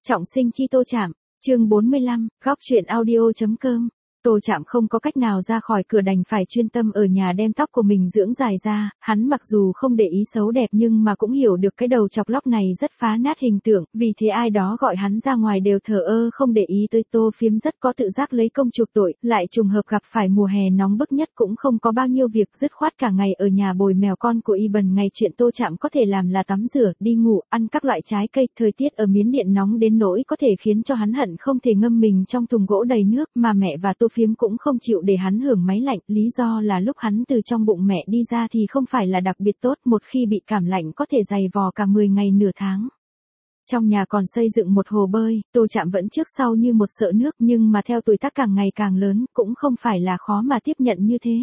Trọng sinh chi Tô Trạm, chương 45, góc truyện audio.com. Tô Trạm không có cách nào ra khỏi cửa đành phải chuyên tâm ở nhà đem tóc của mình dưỡng dài ra, hắn mặc dù không để ý xấu đẹp nhưng mà cũng hiểu được cái đầu chọc lóc này rất phá nát hình tượng, vì thế ai đó gọi hắn ra ngoài đều thờ ơ không để ý tới. Tô Phiếm rất có tự giác lấy công chuộc tội, lại trùng hợp gặp phải mùa hè nóng bức nhất cũng không có bao nhiêu việc, dứt khoát cả ngày ở nhà bồi mèo con của y bần ngày. Chuyện Tô Trạm có thể làm là tắm rửa, đi ngủ, ăn các loại trái cây. Thời tiết ở Miến Điện nóng đến nỗi có thể khiến cho hắn hận không thể ngâm mình trong thùng gỗ đầy nước, mà mẹ và Tô Phiếm cũng không chịu để hắn hưởng máy lạnh, lý do là lúc hắn từ trong bụng mẹ đi ra thì không phải là đặc biệt tốt, một khi bị cảm lạnh có thể dày vò cả 10 ngày nửa tháng. Trong nhà còn xây dựng một hồ bơi, Tô Trạm vẫn trước sau như một sợ nước, nhưng mà theo tuổi tác càng ngày càng lớn, cũng không phải là khó mà tiếp nhận như thế.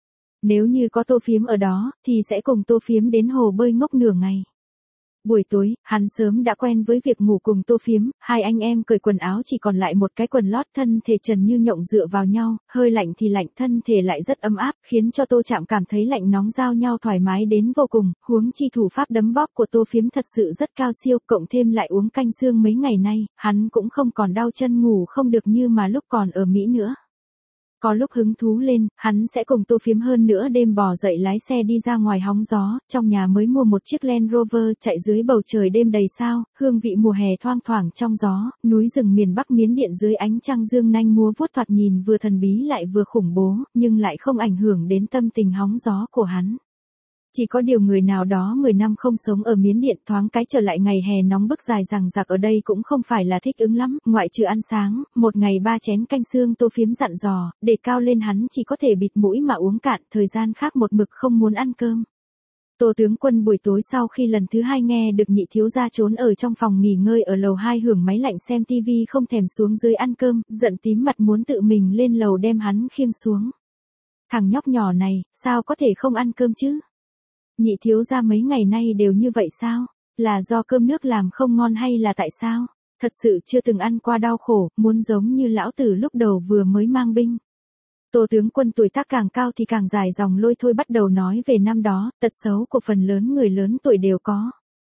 Nếu như có Tô Phiếm ở đó, thì sẽ cùng Tô Phiếm đến hồ bơi ngốc nửa ngày. Buổi tối, hắn sớm đã quen với việc ngủ cùng Tô Phiếm, hai anh em cởi quần áo chỉ còn lại một cái quần lót, thân thể trần như nhộng dựa vào nhau, hơi lạnh thì lạnh, thân thể lại rất ấm áp, khiến cho Tô Trạm cảm thấy lạnh nóng giao nhau thoải mái đến vô cùng, huống chi thủ pháp đấm bóp của Tô Phiếm thật sự rất cao siêu, cộng thêm lại uống canh xương mấy ngày nay, hắn cũng không còn đau chân ngủ không được như mà lúc còn ở Mỹ nữa. Có lúc hứng thú lên, hắn sẽ cùng Tô Phiếm hơn nữa đêm bò dậy lái xe đi ra ngoài hóng gió, trong nhà mới mua một chiếc Land Rover chạy dưới bầu trời đêm đầy sao, hương vị mùa hè thoang thoảng trong gió, núi rừng miền Bắc Miến Điện dưới ánh trăng dương nanh múa vuốt thoạt nhìn vừa thần bí lại vừa khủng bố, nhưng lại không ảnh hưởng đến tâm tình hóng gió của hắn. Chỉ có điều người nào đó 10 năm không sống ở Miến Điện thoáng cái trở lại ngày hè nóng bức dài dằng dặc ở đây cũng không phải là thích ứng lắm, ngoại trừ ăn sáng, một ngày 3 chén canh xương. Tô Phiếm dặn dò, để cao lên hắn chỉ có thể bịt mũi mà uống cạn, thời gian khác một mực không muốn ăn cơm. Tô tướng quân buổi tối sau khi lần thứ 2 nghe được nhị thiếu gia trốn ở trong phòng nghỉ ngơi ở lầu 2 hưởng máy lạnh xem tivi không thèm xuống dưới ăn cơm, giận tím mặt muốn tự mình lên lầu đem hắn khiêng xuống. Thằng nhóc nhỏ này, sao có thể không ăn cơm chứ? Nhị thiếu gia mấy ngày nay đều như vậy sao? Là do cơm nước làm không ngon hay là tại sao? Thật sự chưa từng ăn qua đau khổ, muốn giống như lão tử lúc đầu vừa mới mang binh. Tô tướng quân tuổi tác càng cao thì càng dài dòng lôi thôi bắt đầu nói về năm đó, tật xấu của phần lớn người lớn tuổi đều có.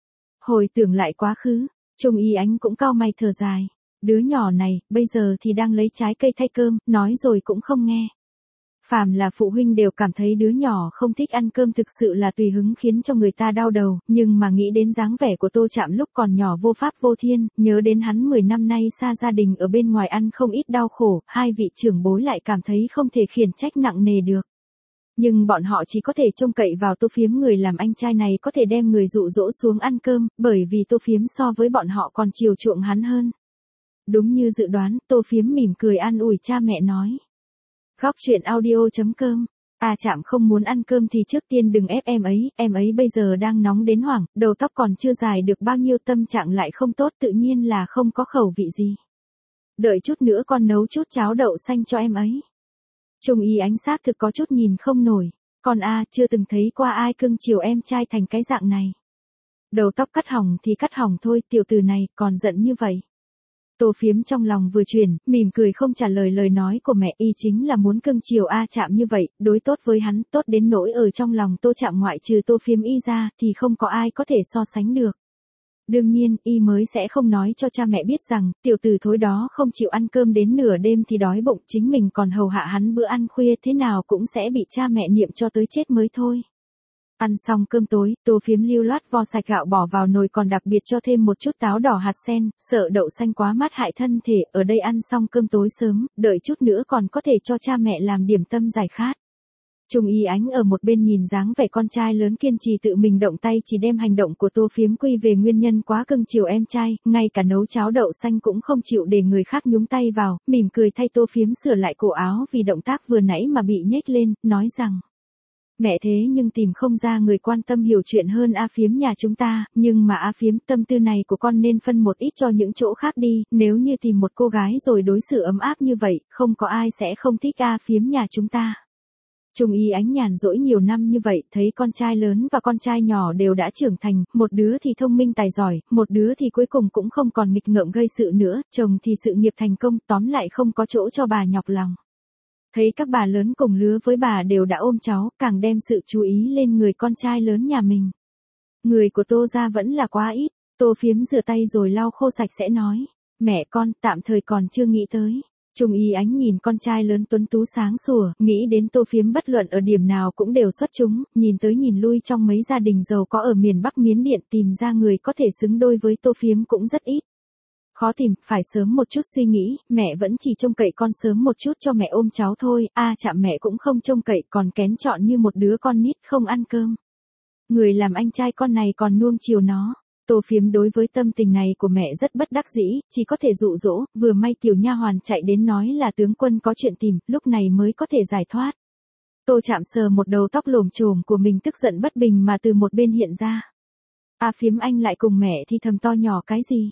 Hồi tưởng lại quá khứ, Trung Y Ánh cũng cau mày thở dài. Đứa nhỏ này, bây giờ thì đang lấy trái cây thay cơm, nói rồi cũng không nghe. Phàm là phụ huynh đều cảm thấy đứa nhỏ không thích ăn cơm thực sự là tùy hứng khiến cho người ta đau đầu, nhưng mà nghĩ đến dáng vẻ của Tô Trạm lúc còn nhỏ vô pháp vô thiên, nhớ đến hắn 10 năm nay xa gia đình ở bên ngoài ăn không ít đau khổ, hai vị trưởng bối lại cảm thấy không thể khiển trách nặng nề được. Nhưng bọn họ chỉ có thể trông cậy vào Tô Phiếm người làm anh trai này có thể đem người dụ dỗ xuống ăn cơm, bởi vì Tô Phiếm so với bọn họ còn chiều chuộng hắn hơn. Đúng như dự đoán, Tô Phiếm mỉm cười an ủi cha mẹ nói. Góc truyện audio.com. Trạm không muốn ăn cơm thì trước tiên đừng ép em ấy bây giờ đang nóng đến hoảng, đầu tóc còn chưa dài được bao nhiêu, tâm trạng lại không tốt, tự nhiên là không có khẩu vị gì. Đợi chút nữa con nấu chút cháo đậu xanh cho em ấy. Trung Y Ánh xác thực có chút nhìn không nổi, con chưa từng thấy qua ai cưng chiều em trai thành cái dạng này. Đầu tóc cắt hỏng thì cắt hỏng thôi, tiểu tử này còn giận như vậy. Tô Phiếm trong lòng vừa chuyển, mỉm cười không trả lời lời nói của mẹ, y chính là muốn cưng chiều Trạm như vậy, đối tốt với hắn, tốt đến nỗi ở trong lòng Tô Trạm ngoại trừ Tô Phiếm y ra, thì không có ai có thể so sánh được. Đương nhiên, y mới sẽ không nói cho cha mẹ biết rằng, tiểu tử thối đó không chịu ăn cơm đến nửa đêm thì đói bụng, chính mình còn hầu hạ hắn bữa ăn khuya, thế nào cũng sẽ bị cha mẹ niệm cho tới chết mới thôi. Ăn xong cơm tối, Tô Phiếm lưu loát vo sạch gạo bỏ vào nồi, còn đặc biệt cho thêm một chút táo đỏ hạt sen, sợ đậu xanh quá mát hại thân thể. Ở đây ăn xong cơm tối sớm, đợi chút nữa còn có thể cho cha mẹ làm điểm tâm giải khát. Trung Y Ánh ở một bên nhìn dáng vẻ con trai lớn kiên trì tự mình động tay, chỉ đem hành động của Tô Phiếm quy về nguyên nhân quá cưng chiều em trai, ngay cả nấu cháo đậu xanh cũng không chịu để người khác nhúng tay vào, mỉm cười thay Tô Phiếm sửa lại cổ áo vì động tác vừa nãy mà bị nhếch lên, nói rằng. Mẹ thế nhưng tìm không ra người quan tâm hiểu chuyện hơn Phiếm nhà chúng ta, nhưng mà Phiếm, tâm tư này của con nên phân một ít cho những chỗ khác đi, nếu như tìm một cô gái rồi đối xử ấm áp như vậy, không có ai sẽ không thích Phiếm nhà chúng ta. Trung Y Ánh nhàn rỗi nhiều năm như vậy, thấy con trai lớn và con trai nhỏ đều đã trưởng thành, một đứa thì thông minh tài giỏi, một đứa thì cuối cùng cũng không còn nghịch ngợm gây sự nữa, chồng thì sự nghiệp thành công, tóm lại không có chỗ cho bà nhọc lòng. Thấy các bà lớn cùng lứa với bà đều đã ôm cháu, càng đem sự chú ý lên người con trai lớn nhà mình. Người của Tô gia vẫn là quá ít. Tô Phiếm rửa tay rồi lau khô sạch sẽ nói. Mẹ con, tạm thời còn chưa nghĩ tới. Trung Y Ánh nhìn con trai lớn tuấn tú sáng sủa, nghĩ đến Tô Phiếm bất luận ở điểm nào cũng đều xuất chúng, nhìn tới nhìn lui trong mấy gia đình giàu có ở miền Bắc Miến Điện tìm ra người có thể xứng đôi với Tô Phiếm cũng rất ít. Khó tìm, phải sớm một chút suy nghĩ, mẹ vẫn chỉ trông cậy con sớm một chút cho mẹ ôm cháu thôi, chạm mẹ cũng không trông cậy, còn kén chọn như một đứa con nít không ăn cơm. Người làm anh trai con này còn nuông chiều nó. Tô Phiếm đối với tâm tình này của mẹ rất bất đắc dĩ, chỉ có thể dụ dỗ, vừa may tiểu nha hoàn chạy đến nói là tướng quân có chuyện tìm, lúc này mới có thể giải thoát. Tô Chạm sờ một đầu tóc lồm chồm của mình tức giận bất bình mà từ một bên hiện ra. Phiếm anh lại cùng mẹ thì thầm to nhỏ cái gì?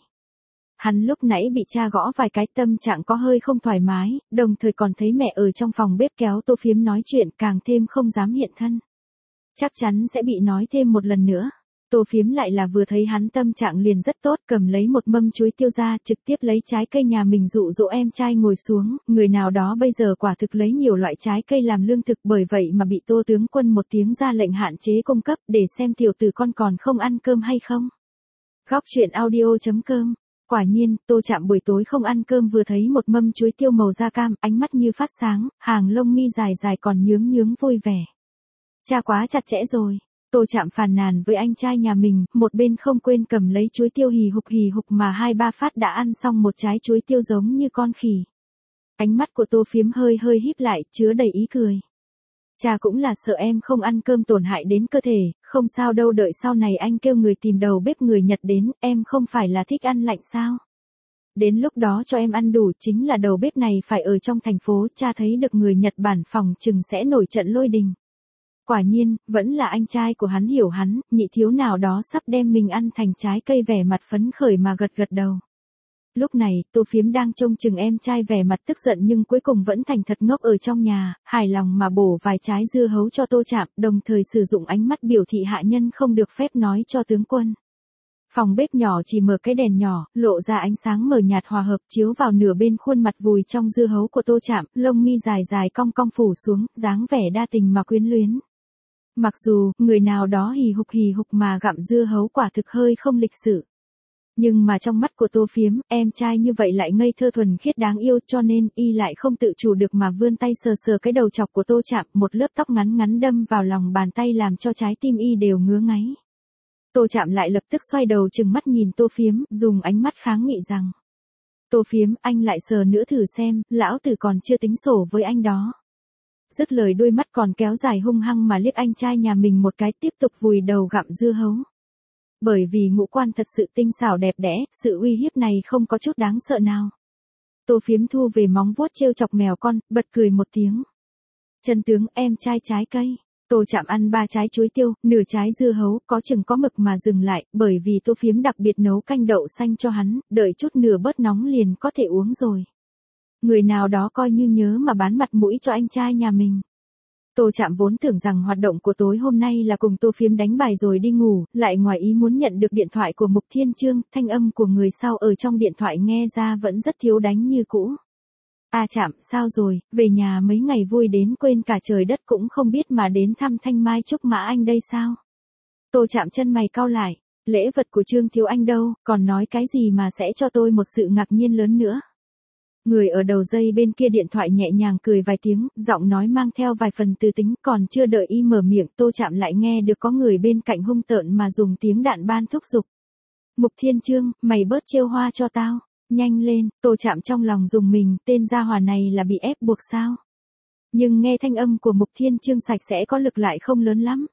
Hắn lúc nãy bị cha gõ vài cái tâm trạng có hơi không thoải mái, đồng thời còn thấy mẹ ở trong phòng bếp kéo Tô Phiếm nói chuyện càng thêm không dám hiện thân. Chắc chắn sẽ bị nói thêm một lần nữa. Tô Phiếm lại là vừa thấy hắn tâm trạng liền rất tốt, cầm lấy một mâm chuối tiêu ra, trực tiếp lấy trái cây nhà mình dụ dỗ em trai ngồi xuống, người nào đó bây giờ quả thực lấy nhiều loại trái cây làm lương thực, bởi vậy mà bị Tô tướng quân một tiếng ra lệnh hạn chế cung cấp để xem tiểu tử con còn không ăn cơm hay không. Góc truyện audio.com. Quả nhiên, Tô Chạm buổi tối không ăn cơm vừa thấy một mâm chuối tiêu màu da cam, ánh mắt như phát sáng, hàng lông mi dài dài còn nhướng nhướng vui vẻ. Cha quá chặt chẽ rồi. Tô Chạm phàn nàn với anh trai nhà mình, một bên không quên cầm lấy chuối tiêu hì hục mà 2-3 phát đã ăn xong một trái chuối tiêu giống như con khỉ. Ánh mắt của Tô Phiếm hơi hơi híp lại, chứa đầy ý cười. Cha cũng là sợ em không ăn cơm tổn hại đến cơ thể, không sao đâu, đợi sau này anh kêu người tìm đầu bếp người Nhật đến, em không phải là thích ăn lạnh sao? Đến lúc đó cho em ăn đủ, chính là đầu bếp này phải ở trong thành phố, cha thấy được người Nhật Bản phòng chừng sẽ nổi trận lôi đình. Quả nhiên, vẫn là anh trai của hắn hiểu hắn, nhị thiếu nào đó sắp đem mình ăn thành trái cây, vẻ mặt phấn khởi mà gật gật đầu. Lúc này, Tô Phiếm đang trông chừng em trai vẻ mặt tức giận nhưng cuối cùng vẫn thành thật ngốc ở trong nhà, hài lòng mà bổ vài trái dưa hấu cho Tô Chạm, đồng thời sử dụng ánh mắt biểu thị hạ nhân không được phép nói cho tướng quân. Phòng bếp nhỏ chỉ mở cái đèn nhỏ, lộ ra ánh sáng mờ nhạt hòa hợp chiếu vào nửa bên khuôn mặt vùi trong dưa hấu của Tô Chạm, lông mi dài dài cong cong phủ xuống, dáng vẻ đa tình mà quyến luyến. Mặc dù, người nào đó hì hục mà gặm dưa hấu quả thực hơi không lịch sự. Nhưng mà trong mắt của Tô Phiếm, em trai như vậy lại ngây thơ thuần khiết đáng yêu, cho nên y lại không tự chủ được mà vươn tay sờ sờ cái đầu chọc của Tô Chạm, một lớp tóc ngắn ngắn đâm vào lòng bàn tay làm cho trái tim y đều ngứa ngáy. Tô Chạm lại lập tức xoay đầu trừng mắt nhìn Tô Phiếm, dùng ánh mắt kháng nghị rằng: Tô Phiếm, anh lại sờ nữa thử xem, lão tử còn chưa tính sổ với anh đó. Dứt lời đôi mắt còn kéo dài hung hăng mà liếc anh trai nhà mình một cái, tiếp tục vùi đầu gặm dưa hấu. Bởi vì ngũ quan thật sự tinh xảo đẹp đẽ, sự uy hiếp này không có chút đáng sợ nào. Tô Phiếm thu về móng vuốt trêu chọc mèo con, bật cười một tiếng. Chân tướng, em trai trái cây. Tô Chạm ăn 3 trái chuối tiêu, nửa trái dưa hấu, có chừng có mực mà dừng lại, bởi vì Tô Phiếm đặc biệt nấu canh đậu xanh cho hắn, đợi chút nửa bớt nóng liền có thể uống rồi. Người nào đó coi như nhớ mà bán mặt mũi cho anh trai nhà mình. Tô Chạm vốn tưởng rằng hoạt động của tối hôm nay là cùng Tô Phiếm đánh bài rồi đi ngủ, lại ngoài ý muốn nhận được điện thoại của Mục Thiên Chương, thanh âm của người sau ở trong điện thoại nghe ra vẫn rất thiếu đánh như cũ. Chạm, sao rồi, về nhà mấy ngày vui đến quên cả trời đất cũng không biết mà đến thăm Thanh Mai Trúc Mã anh đây sao? Tô Chạm chân mày cau lại, lễ vật của Trương thiếu anh đâu, còn nói cái gì mà sẽ cho tôi một sự ngạc nhiên lớn nữa. Người ở đầu dây bên kia điện thoại nhẹ nhàng cười vài tiếng, giọng nói mang theo vài phần tư tính, còn chưa đợi y mở miệng, Tô Chạm lại nghe được có người bên cạnh hung tợn mà dùng tiếng đạn ban thúc giục. Mục Thiên Chương, mày bớt trêu hoa cho tao, nhanh lên. Tô Chạm trong lòng dùng mình, tên gia hỏa này là bị ép buộc sao? Nhưng nghe thanh âm của Mục Thiên Chương sạch sẽ có lực lại không lớn lắm.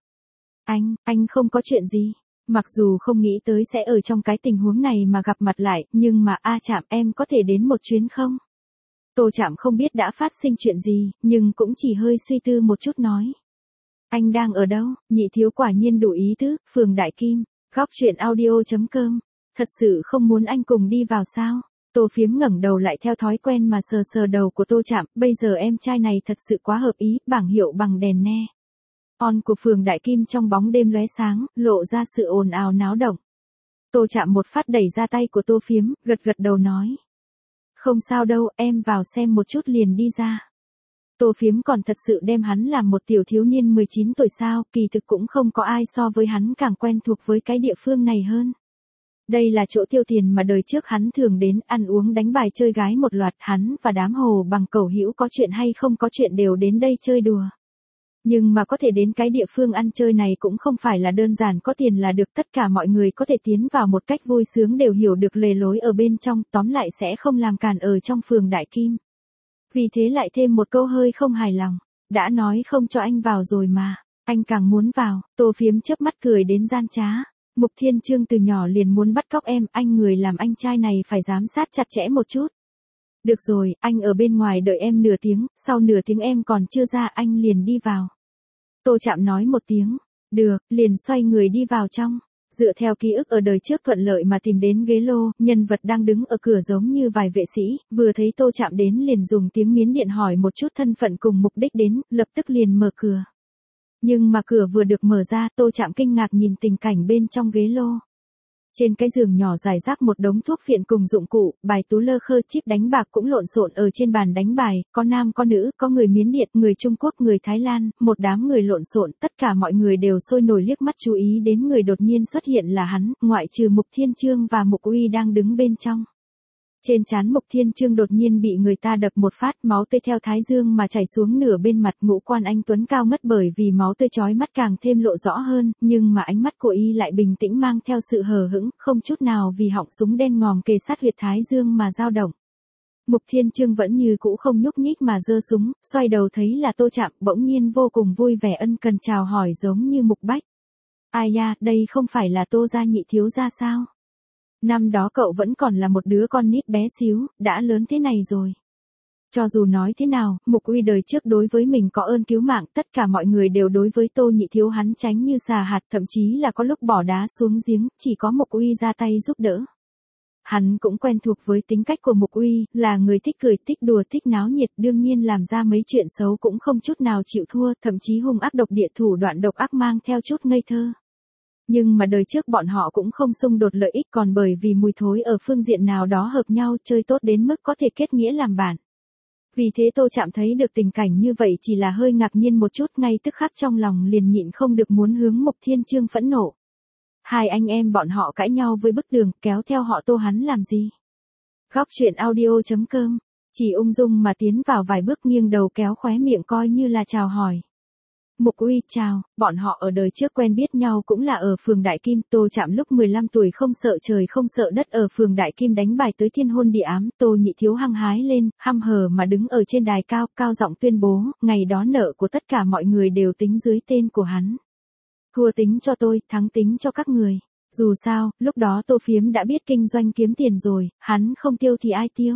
Anh không có chuyện gì. Mặc dù không nghĩ tới sẽ ở trong cái tình huống này mà gặp mặt lại, nhưng mà Chạm, em có thể đến một chuyến không? Tô Chạm không biết đã phát sinh chuyện gì, nhưng cũng chỉ hơi suy tư một chút nói. Anh đang ở đâu? Nhị thiếu quả nhiên đủ ý tứ, phường Đại Kim, góc truyện audio.com. Thật sự không muốn anh cùng đi vào sao? Tô Phiếm ngẩng đầu lại theo thói quen mà sờ sờ đầu của Tô Chạm, bây giờ em trai này thật sự quá hợp ý, bảng hiệu bằng đèn ne. On của phường Đại Kim trong bóng đêm lóe sáng, lộ ra sự ồn ào náo động. Tô Chạm một phát đẩy ra tay của Tô Phiếm, gật gật đầu nói. Không sao đâu, em vào xem một chút liền đi ra. Tô Phiếm còn thật sự đem hắn làm một tiểu thiếu niên 19 tuổi sao, kỳ thực cũng không có ai so với hắn càng quen thuộc với cái địa phương này hơn. Đây là chỗ tiêu tiền mà đời trước hắn thường đến ăn uống đánh bài chơi gái một loạt, hắn và đám hồ bằng cẩu hữu có chuyện hay không có chuyện đều đến đây chơi đùa. Nhưng mà có thể đến cái địa phương ăn chơi này cũng không phải là đơn giản có tiền là được, tất cả mọi người có thể tiến vào một cách vui sướng đều hiểu được lề lối ở bên trong, tóm lại sẽ không làm cản ở trong phường Đại Kim. Vì thế lại thêm một câu hơi không hài lòng, đã nói không cho anh vào rồi mà, anh càng muốn vào. Tô Phiếm chớp mắt cười đến gian trá. Mục Thiên Chương từ nhỏ liền muốn bắt cóc em, anh người làm anh trai này phải giám sát chặt chẽ một chút. Được rồi, anh ở bên ngoài đợi em nửa tiếng, sau nửa tiếng em còn chưa ra anh liền đi vào. Tô Trạm nói một tiếng, được, liền xoay người đi vào trong. Dựa theo ký ức ở đời trước thuận lợi mà tìm đến ghế lô, nhân vật đang đứng ở cửa giống như vài vệ sĩ, vừa thấy Tô Trạm đến liền dùng tiếng Miến Điện hỏi một chút thân phận cùng mục đích đến, lập tức liền mở cửa. Nhưng mà cửa vừa được mở ra, Tô Trạm kinh ngạc nhìn tình cảnh bên trong ghế lô. Trên cái giường nhỏ rải rác một đống thuốc phiện cùng dụng cụ, bài tú lơ khơ chip đánh bạc cũng lộn xộn ở trên bàn đánh bài, có nam có nữ, có người Miến Điện, người Trung Quốc, người Thái Lan, một đám người lộn xộn, tất cả mọi người đều sôi nổi liếc mắt chú ý đến người đột nhiên xuất hiện là hắn, ngoại trừ Mục Thiên Chương và Mục Uy đang đứng bên trong. Trên trán Mục Thiên Chương đột nhiên bị người ta đập một phát, máu tươi theo thái dương mà chảy xuống nửa bên mặt, ngũ quan anh tuấn cao mất bởi vì máu tươi chói mắt càng thêm lộ rõ hơn, nhưng mà ánh mắt của y lại bình tĩnh mang theo sự hờ hững, không chút nào vì họng súng đen ngòm kề sát huyệt thái dương mà dao động. Mục Thiên Chương vẫn như cũ không nhúc nhích mà giơ súng, xoay đầu thấy là Tô Trạm, bỗng nhiên vô cùng vui vẻ ân cần chào hỏi giống như Mục Bách. Ai da, đây không phải là Tô gia nhị thiếu gia sao? Năm đó cậu vẫn còn là một đứa con nít bé xíu, đã lớn thế này rồi. Cho dù nói thế nào, Mục Uy đời trước đối với mình có ơn cứu mạng, tất cả mọi người đều đối với Tô nhị thiếu hắn tránh như xà hạt, thậm chí là có lúc bỏ đá xuống giếng, chỉ có Mục Uy ra tay giúp đỡ. Hắn cũng quen thuộc với tính cách của Mục Uy, là người thích cười, thích đùa, thích náo nhiệt, đương nhiên làm ra mấy chuyện xấu cũng không chút nào chịu thua, thậm chí hung ác độc địa, thủ đoạn độc ác mang theo chút ngây thơ. Nhưng mà đời trước bọn họ cũng không xung đột lợi ích, còn bởi vì mùi thối ở phương diện nào đó hợp nhau, chơi tốt đến mức có thể kết nghĩa làm bạn. Vì thế Tô Trạm thấy được tình cảnh như vậy chỉ là hơi ngạc nhiên một chút, ngay tức khắc trong lòng liền nhịn không được muốn hướng Mục Thiên Chương phẫn nộ. Hai anh em bọn họ cãi nhau với bức tường, kéo theo họ Tô hắn làm gì? Góc truyện audio.com, chỉ ung dung mà tiến vào vài bước, nghiêng đầu kéo khóe miệng coi như là chào hỏi. Mục Uy chào, bọn họ ở đời trước quen biết nhau cũng là ở phường Đại Kim, Tô Trạm lúc 15 tuổi không sợ trời không sợ đất ở phường Đại Kim đánh bài tới thiên hôn địa ám, Tô nhị thiếu hăng hái lên, hăm hờ mà đứng ở trên đài cao, cao giọng tuyên bố, ngày đó nợ của tất cả mọi người đều tính dưới tên của hắn. Thua tính cho tôi, thắng tính cho các người. Dù sao, lúc đó Tô Phiếm đã biết kinh doanh kiếm tiền rồi, hắn không tiêu thì ai tiêu.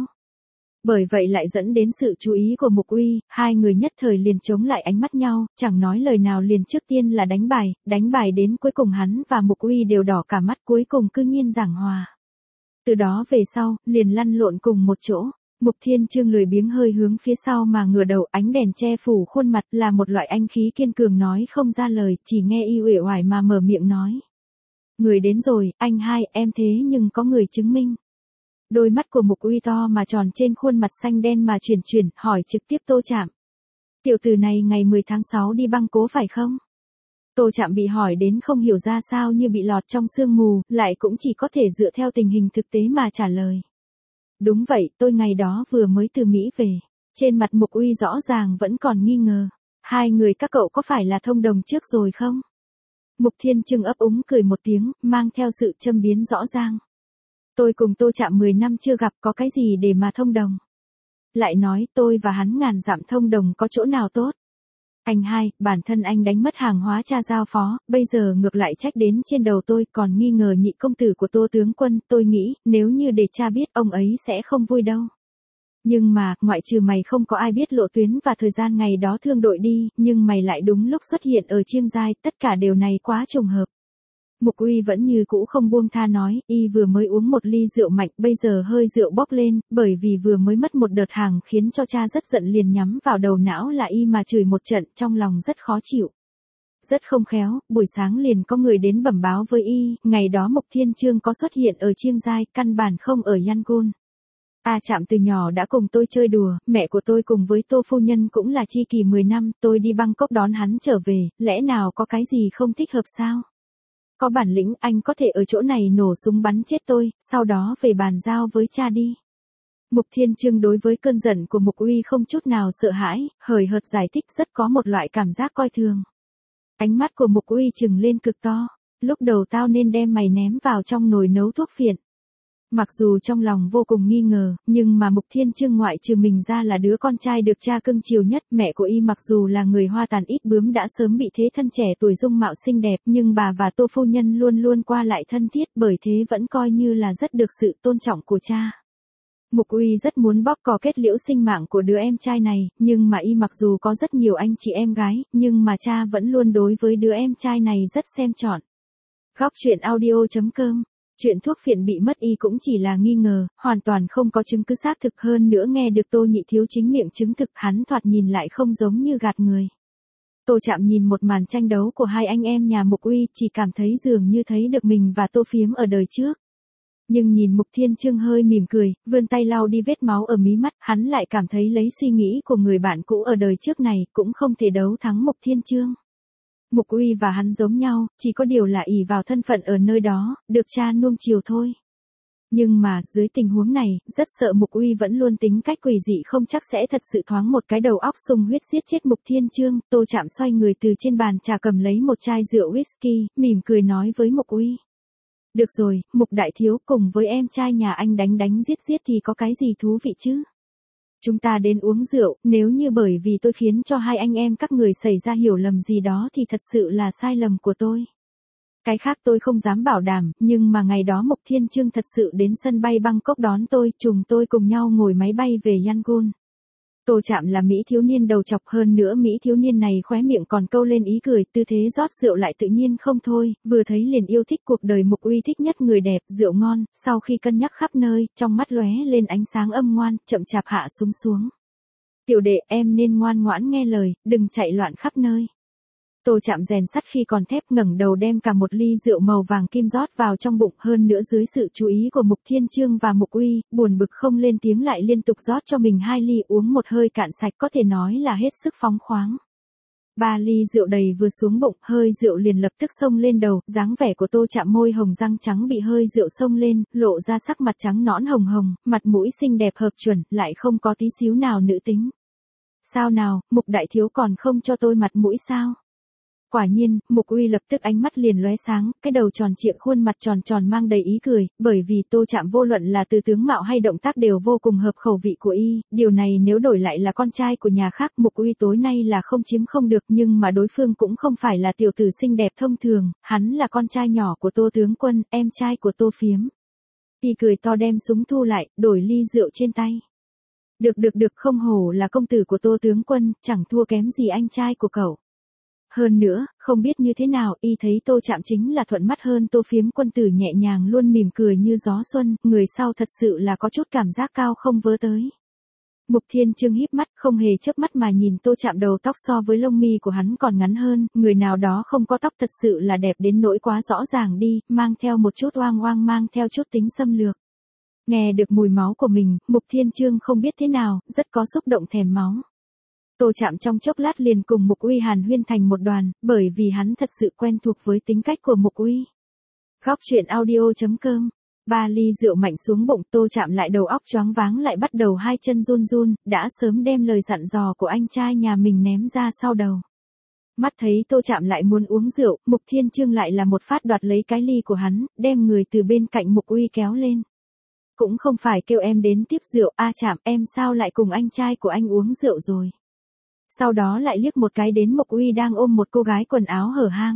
Bởi vậy lại dẫn đến sự chú ý của Mục Uy, hai người nhất thời liền chống lại ánh mắt nhau, chẳng nói lời nào liền trước tiên là đánh bài đến cuối cùng hắn và Mục Uy đều đỏ cả mắt, cuối cùng cư nhiên giảng hòa. Từ đó về sau, liền lăn lộn cùng một chỗ. Mục Thiên Chương lười biếng hơi hướng phía sau mà ngửa đầu, ánh đèn che phủ khuôn mặt, là một loại anh khí kiên cường nói không ra lời, chỉ nghe y uể oải mà mở miệng nói. Người đến rồi, anh hai, em thế nhưng có người chứng minh. Đôi mắt của Mục Uy to mà tròn trên khuôn mặt xanh đen mà chuyển, hỏi trực tiếp Tô Trạm. Tiểu tử này ngày 10 tháng 6 đi băng cố phải không? Tô Trạm bị hỏi đến không hiểu ra sao như bị lọt trong sương mù, lại cũng chỉ có thể dựa theo tình hình thực tế mà trả lời. Đúng vậy, tôi ngày đó vừa mới từ Mỹ về. Trên mặt Mục Uy rõ ràng vẫn còn nghi ngờ. Hai người các cậu có phải là thông đồng trước rồi không? Mục Thiên Chương ấp úng cười một tiếng, mang theo sự châm biếm rõ ràng. Tôi cùng Tô Trạm 10 năm chưa gặp, có cái gì để mà thông đồng. Lại nói tôi và hắn ngàn dặm thông đồng có chỗ nào tốt. Anh hai, bản thân anh đánh mất hàng hóa cha giao phó, bây giờ ngược lại trách đến trên đầu tôi, còn nghi ngờ nhị công tử của Tô tướng quân, tôi nghĩ, nếu như để cha biết, ông ấy sẽ không vui đâu. Nhưng mà, ngoại trừ mày không có ai biết lộ tuyến và thời gian ngày đó thương đội đi, nhưng mày lại đúng lúc xuất hiện ở Chiêm Giai, tất cả điều này quá trùng hợp. Mục Uy vẫn như cũ không buông tha nói, y vừa mới uống một ly rượu mạnh, bây giờ hơi rượu bốc lên, bởi vì vừa mới mất một đợt hàng khiến cho cha rất giận, liền nhắm vào đầu não là y mà chửi một trận, trong lòng rất khó chịu. Rất không khéo, buổi sáng liền có người đến bẩm báo với y, ngày đó Mục Thiên Chương có xuất hiện ở Chiêm Giai, căn bản không ở Yangon. Trạm từ nhỏ đã cùng tôi chơi đùa, mẹ của tôi cùng với Tô phu nhân cũng là tri kỷ 10 năm, tôi đi Bangkok đón hắn trở về, lẽ nào có cái gì không thích hợp sao? có bản lĩnh anh có thể ở chỗ này nổ súng bắn chết tôi, sau đó về bàn giao với cha đi. Mục Thiên Trương đối với cơn giận của Mục Uy không chút nào sợ hãi, hời hợt giải thích rất có một loại cảm giác coi thường. Ánh mắt của Mục Uy trừng lên cực to, lúc đầu tao nên đem mày ném vào trong nồi nấu thuốc phiện. Mặc dù trong lòng vô cùng nghi ngờ, nhưng mà Mục Thiên Trương ngoại trừ mình ra là đứa con trai được cha cưng chiều nhất, mẹ của y mặc dù là người hoa tàn ít bướm đã sớm bị thế thân trẻ tuổi dung mạo xinh đẹp, nhưng bà và Tô phu nhân luôn luôn qua lại thân thiết, bởi thế vẫn coi như là rất được sự tôn trọng của cha. Mục Uy rất muốn bóp cò kết liễu sinh mạng của đứa em trai này, nhưng mà y mặc dù có rất nhiều anh chị em gái, nhưng mà cha vẫn luôn đối với đứa em trai này rất xem trọng. Góc truyện audio.com. Chuyện thuốc phiện bị mất y cũng chỉ là nghi ngờ, hoàn toàn không có chứng cứ xác thực, hơn nữa nghe được Tô Nhị Thiếu chính miệng chứng thực, hắn thoạt nhìn lại không giống như gạt người. Tô Trạm nhìn một màn tranh đấu của hai anh em nhà Mục Uy, chỉ cảm thấy dường như thấy được mình và Tô Phiếm ở đời trước. Nhưng nhìn Mục Thiên Trương hơi mỉm cười, vươn tay lau đi vết máu ở mí mắt, hắn lại cảm thấy lấy suy nghĩ của người bạn cũ ở đời trước này cũng không thể đấu thắng Mục Thiên Trương. Mục Uy và hắn giống nhau, chỉ có điều là ỷ vào thân phận ở nơi đó, được cha nuông chiều thôi. Nhưng mà, dưới tình huống này, rất sợ Mục Uy vẫn luôn tính cách quỷ dị không chắc sẽ thật sự thoáng một cái đầu óc sung huyết giết chết Mục Thiên Trương. Tô Trạm xoay người từ trên bàn trà cầm lấy một chai rượu whisky, mỉm cười nói với Mục Uy. Được rồi, Mục đại thiếu, cùng với em trai nhà anh đánh đánh giết giết thì có cái gì thú vị chứ? Chúng ta đến uống rượu, nếu như bởi vì tôi khiến cho hai anh em các người xảy ra hiểu lầm gì đó thì thật sự là sai lầm của tôi. Cái khác tôi không dám bảo đảm, nhưng mà ngày đó Mục Thiên Trương thật sự đến sân bay Bangkok đón tôi, tôi cùng nhau ngồi máy bay về Yangon. Tô Trạm là Mỹ thiếu niên đầu chọc, hơn nữa Mỹ thiếu niên này khóe miệng còn câu lên ý cười, tư thế rót rượu lại tự nhiên không thôi, vừa thấy liền yêu thích cuộc đời. Mục Uy thích nhất người đẹp, rượu ngon, sau khi cân nhắc khắp nơi, trong mắt lóe lên ánh sáng âm ngoan, chậm chạp hạ súng xuống. Tiểu đệ, em nên ngoan ngoãn nghe lời, đừng chạy loạn khắp nơi. Tô Trạm rèn sắt khi còn thép, ngẩng đầu đem cả một ly rượu màu vàng kim rót vào trong bụng, hơn nữa dưới sự chú ý của Mục Thiên Trương và Mục Uy, buồn bực không lên tiếng lại liên tục rót cho mình 2 ly, uống một hơi cạn sạch, có thể nói là hết sức phóng khoáng. 3 ly rượu đầy vừa xuống bụng, hơi rượu liền lập tức xông lên đầu, dáng vẻ của Tô Trạm môi hồng răng trắng bị hơi rượu xông lên, lộ ra sắc mặt trắng nõn hồng hồng, mặt mũi xinh đẹp hợp chuẩn, lại không có tí xíu nào nữ tính. Sao nào, Mục đại thiếu còn không cho tôi mặt mũi sao? Quả nhiên, Mục Uy lập tức ánh mắt liền lóe sáng, cái đầu tròn trịa, khuôn mặt tròn tròn mang đầy ý cười, bởi vì Tô Trạm vô luận là từ tướng mạo hay động tác đều vô cùng hợp khẩu vị của y, điều này nếu đổi lại là con trai của nhà khác, Mục Uy tối nay là không chiếm không được, nhưng mà đối phương cũng không phải là tiểu tử xinh đẹp thông thường, hắn là con trai nhỏ của Tô tướng quân, em trai của Tô Phiếm. Y cười to đem súng thu lại, đổi ly rượu trên tay. Được, không hổ là công tử của Tô tướng quân, chẳng thua kém gì anh trai của cậu. Hơn nữa, không biết như thế nào, y thấy Tô Trạm chính là thuận mắt hơn Tô Phiếm, quân tử nhẹ nhàng luôn mỉm cười như gió xuân, người sau thật sự là có chút cảm giác cao không vớ tới. Mục Thiên Trương híp mắt, không hề chớp mắt mà nhìn Tô Trạm, đầu tóc so với lông mi của hắn còn ngắn hơn, người nào đó không có tóc thật sự là đẹp đến nỗi quá rõ ràng đi, mang theo một chút oang oang, mang theo chút tính xâm lược. Nghe được mùi máu của mình, Mục Thiên Trương không biết thế nào, rất có xúc động thèm máu. Tô Trạm trong chốc lát liền cùng Mục Uy hàn huyên thành một đoàn, bởi vì hắn thật sự quen thuộc với tính cách của Mục Uy. Góc truyện audio.com. 3 ly rượu mạnh xuống bụng, Tô Trạm lại đầu óc choáng váng, lại bắt đầu hai chân run run, đã sớm đem lời dặn dò của anh trai nhà mình ném ra sau đầu. Mắt thấy Tô Trạm lại muốn uống rượu, Mục Thiên Trương lại là một phát đoạt lấy cái ly của hắn, đem người từ bên cạnh Mục Uy kéo lên. Cũng không phải kêu em đến tiếp rượu, Trạm, em sao lại cùng anh trai của anh uống rượu rồi? Sau đó lại liếc một cái đến Mục Uy đang ôm một cô gái quần áo hở hang.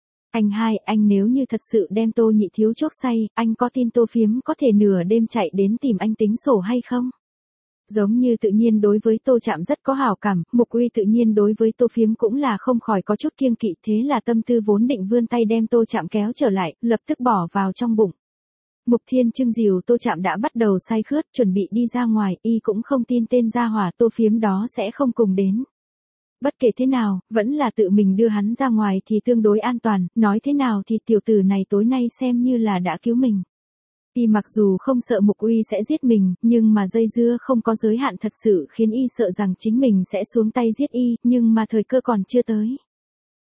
Anh nếu như thật sự đem Tô Nhị Thiếu chốc say, anh có tin Tô Phiếm có thể nửa đêm chạy đến tìm anh tính sổ hay không? Giống như tự nhiên đối với Tô Trạm rất có hảo cảm, Mục Uy tự nhiên đối với Tô Phiếm cũng là không khỏi có chút kiêng kỵ, thế là tâm tư vốn định vươn tay đem Tô Trạm kéo trở lại, lập tức bỏ vào trong bụng. Mục Thiên Trương dìu Tô Trạm đã bắt đầu say khướt, chuẩn bị đi ra ngoài, y cũng không tin tên gia hỏa Tô Phiếm đó sẽ không cùng đến. Bất kể thế nào, vẫn là tự mình đưa hắn ra ngoài thì tương đối an toàn, nói thế nào thì tiểu tử này tối nay xem như là đã cứu mình. Y mặc dù không sợ Mục Uy sẽ giết mình, nhưng mà dây dưa không có giới hạn thật sự khiến y sợ rằng chính mình sẽ xuống tay giết y, nhưng mà thời cơ còn chưa tới.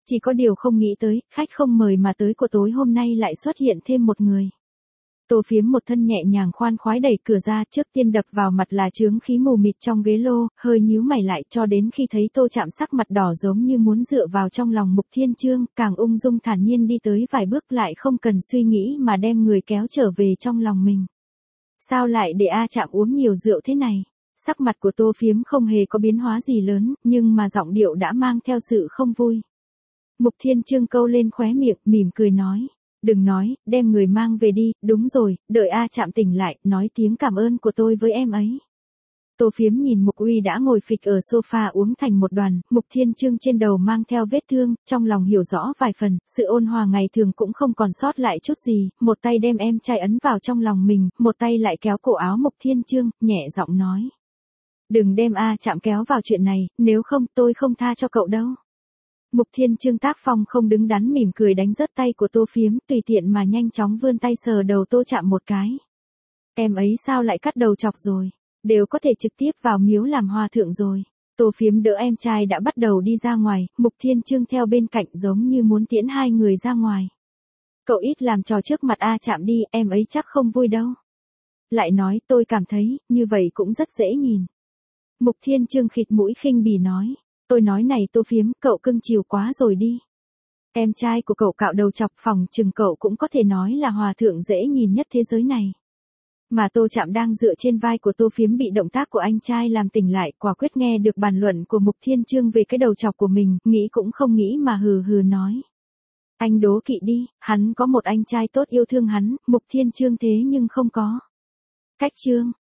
Chỉ có điều không nghĩ tới, khách không mời mà tới của tối hôm nay lại xuất hiện thêm một người. Tô Phiếm một thân nhẹ nhàng khoan khoái đẩy cửa ra, trước tiên đập vào mặt là chướng khí mù mịt trong ghế lô, hơi nhíu mày lại cho đến khi thấy Tô Chạm sắc mặt đỏ giống như muốn dựa vào trong lòng Mục Thiên Chương, càng ung dung thản nhiên đi tới vài bước lại không cần suy nghĩ mà đem người kéo trở về trong lòng mình. Sao lại để A Chạm uống nhiều rượu thế này? Sắc mặt của Tô Phiếm không hề có biến hóa gì lớn, nhưng mà giọng điệu đã mang theo sự không vui. Mục Thiên Chương câu lên khóe miệng, mỉm cười nói. Đừng nói, đem người mang về đi, đúng rồi, đợi A Chạm tỉnh lại, nói tiếng cảm ơn của tôi với em ấy. Tô Phiếm nhìn Mục Uy đã ngồi phịch ở sofa uống thành một đoàn, Mục Thiên Chương trên đầu mang theo vết thương, trong lòng hiểu rõ vài phần, sự ôn hòa ngày thường cũng không còn sót lại chút gì, một tay đem em trai ấn vào trong lòng mình, một tay lại kéo cổ áo Mục Thiên Chương, nhẹ giọng nói. Đừng đem A Chạm kéo vào chuyện này, nếu không tôi không tha cho cậu đâu. Mục Thiên Chương tác phong không đứng đắn mỉm cười đánh rớt tay của Tô Phiếm, tùy tiện mà nhanh chóng vươn tay sờ đầu Tô Chạm một cái. Em ấy sao lại cắt đầu chọc rồi, đều có thể trực tiếp vào miếu làm hòa thượng rồi. Tô Phiếm đỡ em trai đã bắt đầu đi ra ngoài, Mục Thiên Chương theo bên cạnh giống như muốn tiễn hai người ra ngoài. Cậu ít làm trò trước mặt A Chạm đi, em ấy chắc không vui đâu. Lại nói tôi cảm thấy, như vậy cũng rất dễ nhìn. Mục Thiên Chương khịt mũi khinh bỉ nói. Tôi nói này Tô Phiếm, cậu cưng chiều quá rồi đi. Em trai của cậu cạo đầu chọc phòng chừng cậu cũng có thể nói là hòa thượng dễ nhìn nhất thế giới này. Mà Tô Chạm đang dựa trên vai của Tô Phiếm bị động tác của anh trai làm tỉnh lại, quả quyết nghe được bàn luận của Mục Thiên Chương về cái đầu chọc của mình, nghĩ cũng không nghĩ mà hừ hừ nói. Anh đố kỵ đi, hắn có một anh trai tốt yêu thương hắn, Mục Thiên Chương thế nhưng không có. Cách chương.